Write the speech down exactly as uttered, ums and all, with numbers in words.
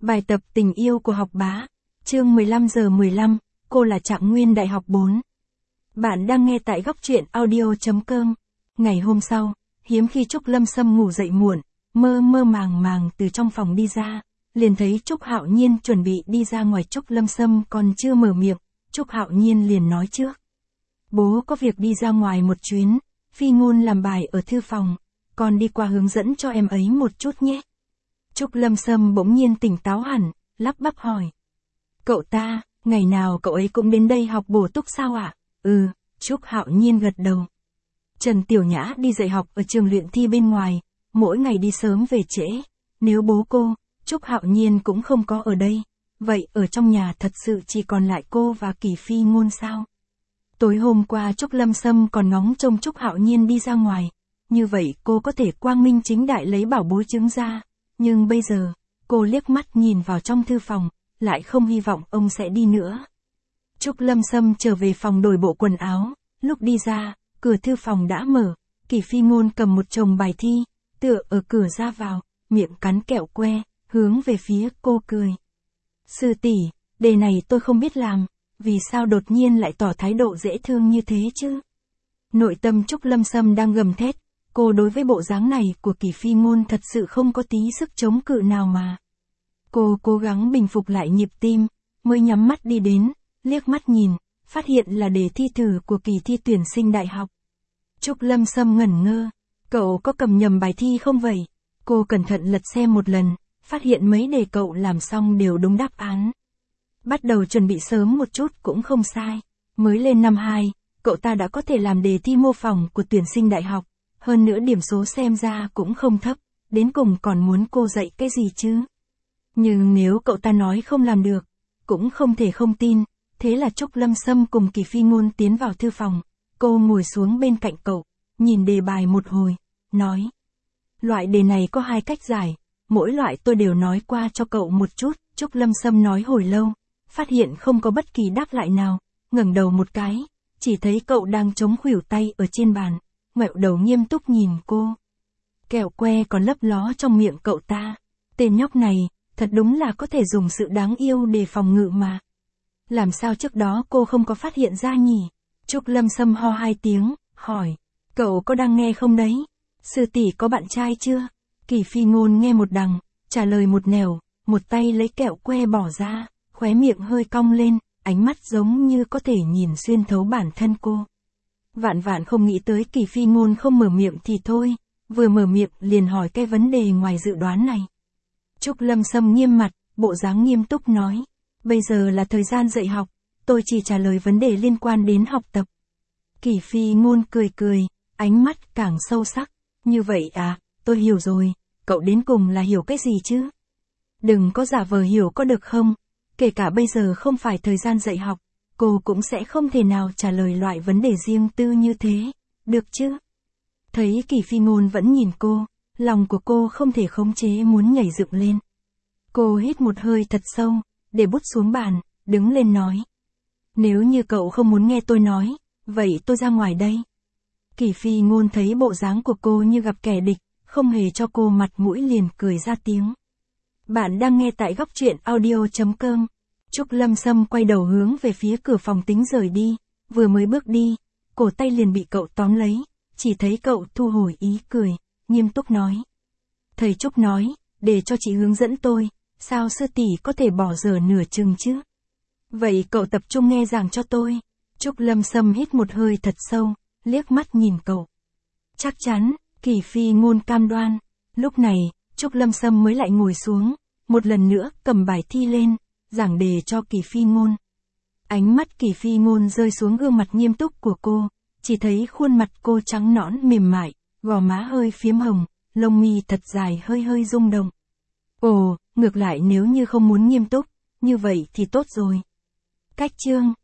Bài tập tình yêu của học bá. Chương mười lăm giờ mười lăm, cô là Trạng Nguyên Đại học bốn. Bạn đang nghe tại góc truyện audio chấm com. Ngày hôm sau, hiếm khi Trúc Lâm Sâm ngủ dậy muộn, mơ mơ màng màng từ trong phòng đi ra, liền thấy Trúc Hạo Nhiên chuẩn bị đi ra ngoài. Trúc Lâm Sâm còn chưa mở miệng, Trúc Hạo Nhiên liền nói trước. Bố có việc đi ra ngoài một chuyến, Phi Ngôn làm bài ở thư phòng, con đi qua hướng dẫn cho em ấy một chút nhé. Trúc Lâm Sâm bỗng nhiên tỉnh táo hẳn, lắp bắp hỏi. Cậu ta, ngày nào cậu ấy cũng đến đây học bổ túc sao ạ? À? Ừ, Trúc Hạo Nhiên gật đầu. Trần Tiểu Nhã đi dạy học ở trường luyện thi bên ngoài, mỗi ngày đi sớm về trễ. Nếu bố cô, Trúc Hạo Nhiên cũng không có ở đây, vậy ở trong nhà thật sự chỉ còn lại cô và Kỳ Phi Ngôn sao? Tối hôm qua Trúc Lâm Sâm còn ngóng trông Trúc Hạo Nhiên đi ra ngoài, như vậy cô có thể quang minh chính đại lấy bảo bối trứng ra. Nhưng bây giờ, cô liếc mắt nhìn vào trong thư phòng, lại không hy vọng ông sẽ đi nữa. Trúc Lâm Sâm trở về phòng đổi bộ quần áo, lúc đi ra, cửa thư phòng đã mở, Kỳ Phi Ngôn cầm một chồng bài thi, tựa ở cửa ra vào, miệng cắn kẹo que, hướng về phía cô cười. Sư tỷ, đề này tôi không biết làm, vì sao đột nhiên lại tỏ thái độ dễ thương như thế chứ? Nội tâm Trúc Lâm Sâm đang gầm thét. Cô đối với bộ dáng này của Kỳ Phi Ngôn thật sự không có tí sức chống cự nào mà. Cô cố gắng bình phục lại nhịp tim, mới nhắm mắt đi đến, liếc mắt nhìn, phát hiện là đề thi thử của kỳ thi tuyển sinh đại học. Trúc Lâm Sâm ngẩn ngơ, cậu có cầm nhầm bài thi không vậy? Cô cẩn thận lật xem một lần, phát hiện mấy đề cậu làm xong đều đúng đáp án. Bắt đầu chuẩn bị sớm một chút cũng không sai, mới lên năm hai, cậu ta đã có thể làm đề thi mô phỏng của tuyển sinh đại học. Hơn nữa điểm số xem ra cũng không thấp, đến cùng còn muốn cô dạy cái gì chứ? Nhưng nếu cậu ta nói không làm được, cũng không thể không tin, thế là Trúc Lâm Sâm cùng Kỳ Phi Ngôn tiến vào thư phòng, cô ngồi xuống bên cạnh cậu, nhìn đề bài một hồi, nói. Loại đề này có hai cách giải, mỗi loại tôi đều nói qua cho cậu một chút. Trúc Lâm Sâm nói hồi lâu, phát hiện không có bất kỳ đáp lại nào, ngẩng đầu một cái, chỉ thấy cậu đang chống khuỷu tay ở trên bàn. Ngoẹo đầu nghiêm túc nhìn cô. Kẹo que còn lấp ló trong miệng cậu ta. Tên nhóc này, thật đúng là có thể dùng sự đáng yêu để phòng ngự mà. Làm sao trước đó cô không có phát hiện ra nhỉ? Trúc Lâm Sâm ho hai tiếng, hỏi. Cậu có đang nghe không đấy? Sư tỷ có bạn trai chưa? Kỳ Phi Ngôn nghe một đằng, trả lời một nẻo, một tay lấy kẹo que bỏ ra, khóe miệng hơi cong lên, ánh mắt giống như có thể nhìn xuyên thấu bản thân cô. Vạn vạn không nghĩ tới Kỳ Phi Ngôn không mở miệng thì thôi, vừa mở miệng liền hỏi cái vấn đề ngoài dự đoán này. Trúc Lâm Sâm nghiêm mặt, bộ dáng nghiêm túc nói, bây giờ là thời gian dạy học, tôi chỉ trả lời vấn đề liên quan đến học tập. Kỳ Phi Ngôn cười cười, ánh mắt càng sâu sắc, như vậy à, tôi hiểu rồi, cậu đến cùng là hiểu cái gì chứ? Đừng có giả vờ hiểu có được không, kể cả bây giờ không phải thời gian dạy học. Cô cũng sẽ không thể nào trả lời loại vấn đề riêng tư như thế, được chứ? Thấy Kỳ Phi Ngôn vẫn nhìn cô, lòng của cô không thể khống chế muốn nhảy dựng lên. Cô hít một hơi thật sâu, để bút xuống bàn, đứng lên nói. Nếu như cậu không muốn nghe tôi nói, vậy tôi ra ngoài đây. Kỳ Phi Ngôn thấy bộ dáng của cô như gặp kẻ địch, không hề cho cô mặt mũi liền cười ra tiếng. Bạn đang nghe tại góc truyện audio chấm com. Trúc Lâm Sâm quay đầu hướng về phía cửa phòng tính rời đi, vừa mới bước đi, cổ tay liền bị cậu tóm lấy, chỉ thấy cậu thu hồi ý cười, nghiêm túc nói. Thầy Trúc nói, để cho chị hướng dẫn tôi, sao sư tỷ có thể bỏ dở nửa chừng chứ? Vậy cậu tập trung nghe giảng cho tôi. Trúc Lâm Sâm hít một hơi thật sâu, liếc mắt nhìn cậu. Chắc chắn, Kỳ Phi Ngôn cam đoan. Lúc này, Trúc Lâm Sâm mới lại ngồi xuống, một lần nữa cầm bài thi lên. Giảng đề cho Kỳ Phi Ngôn. Ánh mắt Kỳ Phi Ngôn rơi xuống gương mặt nghiêm túc của cô, chỉ thấy khuôn mặt cô trắng nõn mềm mại, gò má hơi phiếm hồng, lông mi thật dài hơi hơi rung động. Ồ, ngược lại nếu như không muốn nghiêm túc, như vậy thì tốt rồi. Cách chương